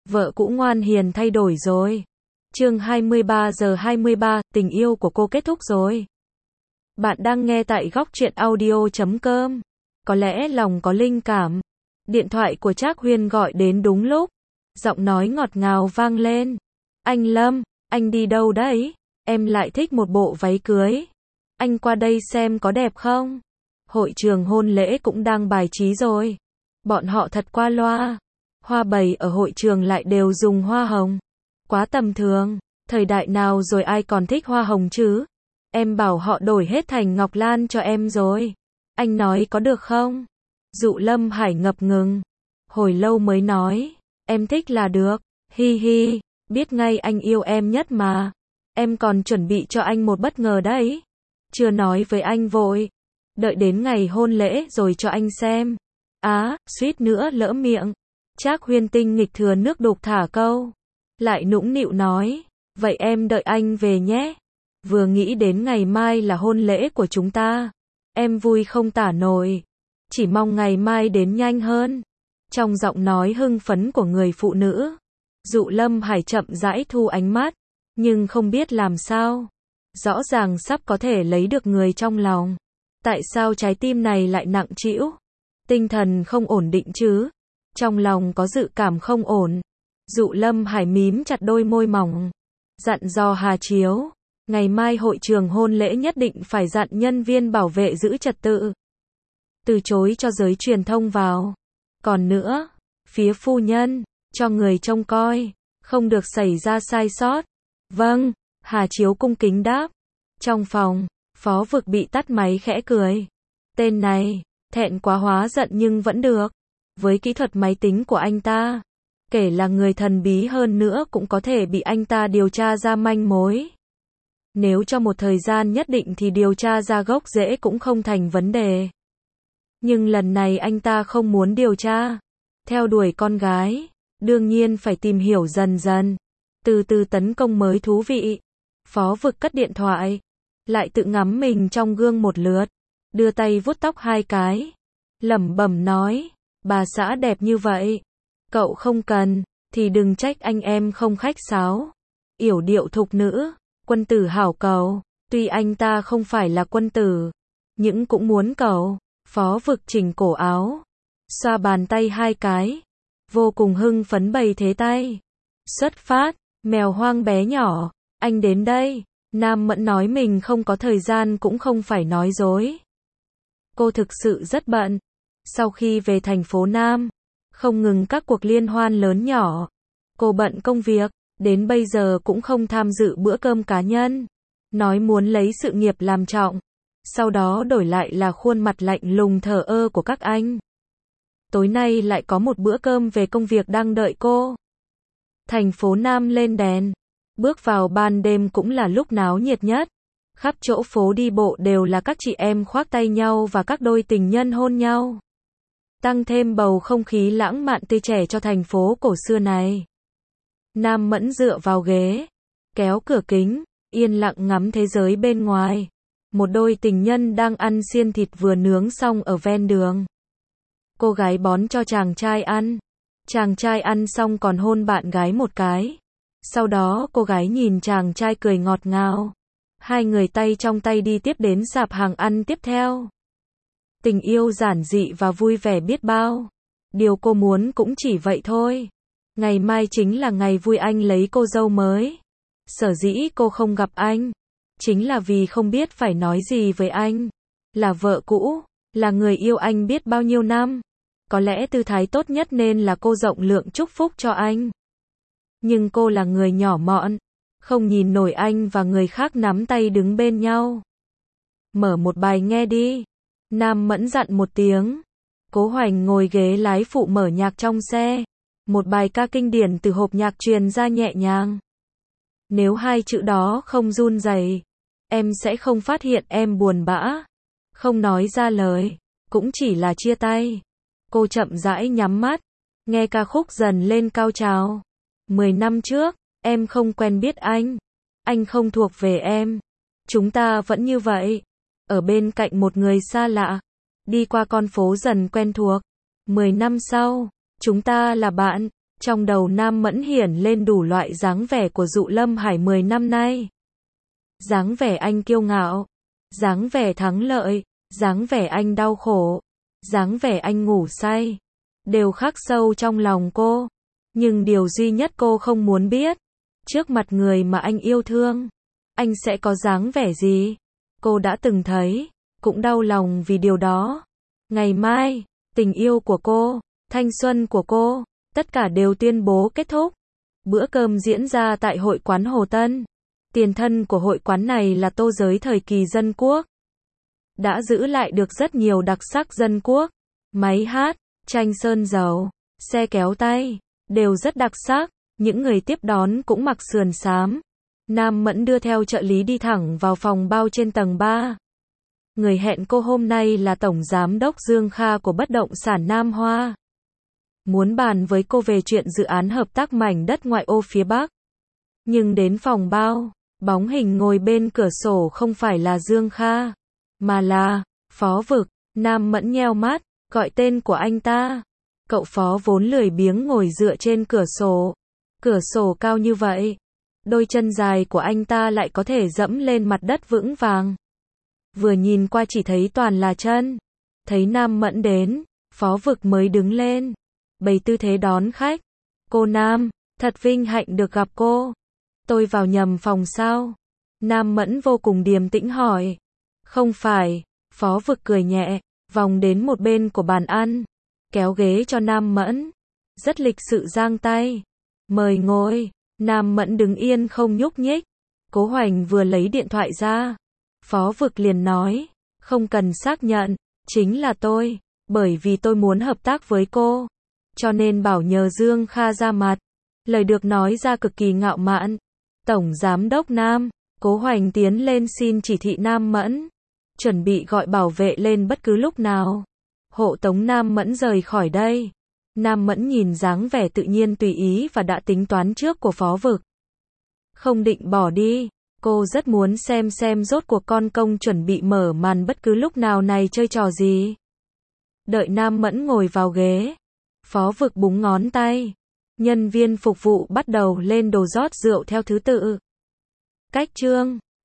Vợ cũ ngoan hiền thay đổi rồi. Chương 23 giờ 23, tình yêu của cô kết thúc rồi. Bạn đang nghe tại góc truyện audio.com. Có lẽ lòng có linh cảm. Điện thoại của Trác Huyên gọi đến đúng lúc. Giọng nói ngọt ngào vang lên. Anh Lâm, anh đi đâu đấy? Em lại thích một bộ váy cưới. Anh qua đây xem có đẹp không? Hội trường hôn lễ cũng đang bài trí rồi. Bọn họ thật qua loa. Hoa bày ở hội trường lại đều dùng hoa hồng. Quá tầm thường. Thời đại nào rồi ai còn thích hoa hồng chứ? Em bảo họ đổi hết thành ngọc lan cho em rồi. Anh nói có được không? Dụ Lâm Hải ngập ngừng. Hồi lâu mới nói. Em thích là được. Hi hi. Biết ngay anh yêu em nhất mà. Em còn chuẩn bị cho anh một bất ngờ đấy. Chưa nói với anh vội. Đợi đến ngày hôn lễ rồi cho anh xem. Suýt nữa lỡ miệng. Trác Huyên tinh nghịch thừa nước đục thả câu. Lại nũng nịu nói. Vậy em đợi anh về nhé. Vừa nghĩ đến ngày mai là hôn lễ của chúng ta. Em vui không tả nổi. Chỉ mong ngày mai đến nhanh hơn. Trong giọng nói hưng phấn của người phụ nữ. Dụ Lâm Hải chậm rãi thu ánh mắt. Nhưng không biết làm sao. Rõ ràng sắp có thể lấy được người trong lòng. Tại sao trái tim này lại nặng trĩu? Tinh thần không ổn định chứ? Trong lòng có dự cảm không ổn. Dụ Lâm Hải mím chặt đôi môi mỏng. Dặn dò Hà Chiếu. Ngày mai hội trường hôn lễ nhất định phải dặn nhân viên bảo vệ giữ trật tự. Từ chối cho giới truyền thông vào. Còn nữa, phía phu nhân, cho người trông coi. Không được xảy ra sai sót. Vâng, Hà Chiếu cung kính đáp. Trong phòng, Phó Vực bị tắt máy khẽ cười. Tên này, thẹn quá hóa giận nhưng vẫn được. Với kỹ thuật máy tính của anh ta, kể là người thần bí hơn nữa cũng có thể bị anh ta điều tra ra manh mối. Nếu cho một thời gian nhất định thì điều tra ra gốc rễ cũng không thành vấn đề. Nhưng lần này anh ta không muốn điều tra. Theo đuổi con gái, đương nhiên phải tìm hiểu dần dần. Từ từ tấn công mới thú vị. Phó Vực cất điện thoại. Lại tự ngắm mình trong gương một lượt. Đưa tay vuốt tóc hai cái. Lẩm bẩm nói. Bà xã đẹp như vậy. Cậu không cần, thì đừng trách anh em không khách sáo. Yểu điệu thục nữ. Quân tử hảo cầu. Tuy anh ta không phải là quân tử, nhưng cũng muốn cầu. Phó Vực chỉnh cổ áo. Xoa bàn tay hai cái. Vô cùng hưng phấn bày thế tay. Xuất phát. Mèo hoang bé nhỏ. Anh đến đây. Nam Mẫn nói mình không có thời gian cũng không phải nói dối. Cô thực sự rất bận. Sau khi về thành phố Nam, không ngừng các cuộc liên hoan lớn nhỏ. Cô bận công việc, đến bây giờ cũng không tham dự bữa cơm cá nhân. Nói muốn lấy sự nghiệp làm trọng. Sau đó đổi lại là khuôn mặt lạnh lùng thờ ơ của các anh. Tối nay lại có một bữa cơm về công việc đang đợi cô. Thành phố Nam lên đèn. Bước vào ban đêm cũng là lúc náo nhiệt nhất. Khắp chỗ phố đi bộ đều là các chị em khoác tay nhau và các đôi tình nhân hôn nhau. Tăng thêm bầu không khí lãng mạn tươi trẻ cho thành phố cổ xưa này. Nam Mẫn dựa vào ghế, kéo cửa kính, yên lặng ngắm thế giới bên ngoài. Một đôi tình nhân đang ăn xiên thịt vừa nướng xong ở ven đường. Cô gái bón cho chàng trai ăn. Chàng trai ăn xong còn hôn bạn gái một cái. Sau đó cô gái nhìn chàng trai cười ngọt ngào. Hai người tay trong tay đi tiếp đến sạp hàng ăn tiếp theo. Tình yêu giản dị và vui vẻ biết bao. Điều cô muốn cũng chỉ vậy thôi. Ngày mai chính là ngày vui anh lấy cô dâu mới. Sở dĩ cô không gặp anh, chính là vì không biết phải nói gì với anh. Là vợ cũ, là người yêu anh biết bao nhiêu năm. Có lẽ tư thái tốt nhất nên là cô rộng lượng chúc phúc cho anh. Nhưng cô là người nhỏ mọn, không nhìn nổi anh và người khác nắm tay đứng bên nhau. Mở một bài nghe đi. Nam Mẫn dặn một tiếng. Cố Hoành ngồi ghế lái phụ mở nhạc trong xe. Một bài ca kinh điển từ hộp nhạc truyền ra nhẹ nhàng. Nếu hai chữ đó không run rẩy, em sẽ không phát hiện em buồn bã. Không nói ra lời, cũng chỉ là chia tay. Cô chậm rãi nhắm mắt, nghe ca khúc dần lên cao trào. 10 năm trước, em không quen biết anh không thuộc về em. Chúng ta vẫn như vậy, ở bên cạnh một người xa lạ, đi qua con phố dần quen thuộc. 10 năm sau, chúng ta là bạn, Trong đầu Nam Mẫn hiển lên đủ loại dáng vẻ của Dụ Lâm Hải 10 năm nay. Dáng vẻ anh kiêu ngạo, dáng vẻ thắng lợi, dáng vẻ anh đau khổ, dáng vẻ anh ngủ say, đều khắc sâu trong lòng cô. Nhưng điều duy nhất cô không muốn biết, trước mặt người mà anh yêu thương, anh sẽ có dáng vẻ gì? Cô đã từng thấy, cũng đau lòng vì điều đó. Ngày mai, tình yêu của cô, thanh xuân của cô, tất cả đều tuyên bố kết thúc. Bữa cơm diễn ra tại hội quán Hồ Tân. Tiền thân của hội quán này là Tô Giới thời kỳ dân quốc. Đã giữ lại được rất nhiều đặc sắc dân quốc. Máy hát, tranh sơn dầu, xe kéo tay, đều rất đặc sắc. Những người tiếp đón cũng mặc sườn xám. Nam Mẫn đưa theo trợ lý đi thẳng vào phòng bao trên tầng 3. Người hẹn cô hôm nay là Tổng Giám đốc Dương Kha của bất động sản Nam Hoa. Muốn bàn với cô về chuyện dự án hợp tác mảnh đất ngoại ô phía Bắc. Nhưng đến phòng bao, bóng hình ngồi bên cửa sổ không phải là Dương Kha, mà là Phó Vực. Nam Mẫn nheo mắt, gọi tên của anh ta. Cậu Phó vốn lười biếng ngồi dựa trên cửa sổ. Cửa sổ cao như vậy, đôi chân dài của anh ta lại có thể dẫm lên mặt đất vững vàng. Vừa nhìn qua chỉ thấy toàn là chân. Thấy Nam Mẫn đến, Phó Vực mới đứng lên, bày tư thế đón khách. Cô Nam, thật vinh hạnh được gặp cô. Tôi vào nhầm phòng sao? Nam Mẫn vô cùng điềm tĩnh hỏi. Không phải, Phó Vực cười nhẹ, vòng đến một bên của bàn ăn, kéo ghế cho Nam Mẫn. Rất lịch sự giang tay. Mời ngồi. Nam Mẫn đứng yên không nhúc nhích. Cố Hoành vừa lấy điện thoại ra. Phó Vực liền nói, không cần xác nhận, chính là tôi, bởi vì tôi muốn hợp tác với cô, cho nên bảo nhờ Dương Kha ra mặt. Lời được nói ra cực kỳ ngạo mạn. Tổng Giám đốc Nam, Cố Hoành tiến lên xin chỉ thị Nam Mẫn, chuẩn bị gọi bảo vệ lên bất cứ lúc nào. Hộ tống Nam Mẫn rời khỏi đây. Nam Mẫn nhìn dáng vẻ tự nhiên tùy ý và đã tính toán trước của Phó Vực. Không định bỏ đi. Cô rất muốn xem rốt cuộc con công chuẩn bị mở màn bất cứ lúc nào này chơi trò gì. Đợi Nam Mẫn ngồi vào ghế, Phó Vực búng ngón tay. Nhân viên phục vụ bắt đầu lên đồ rót rượu theo thứ tự. Cách chương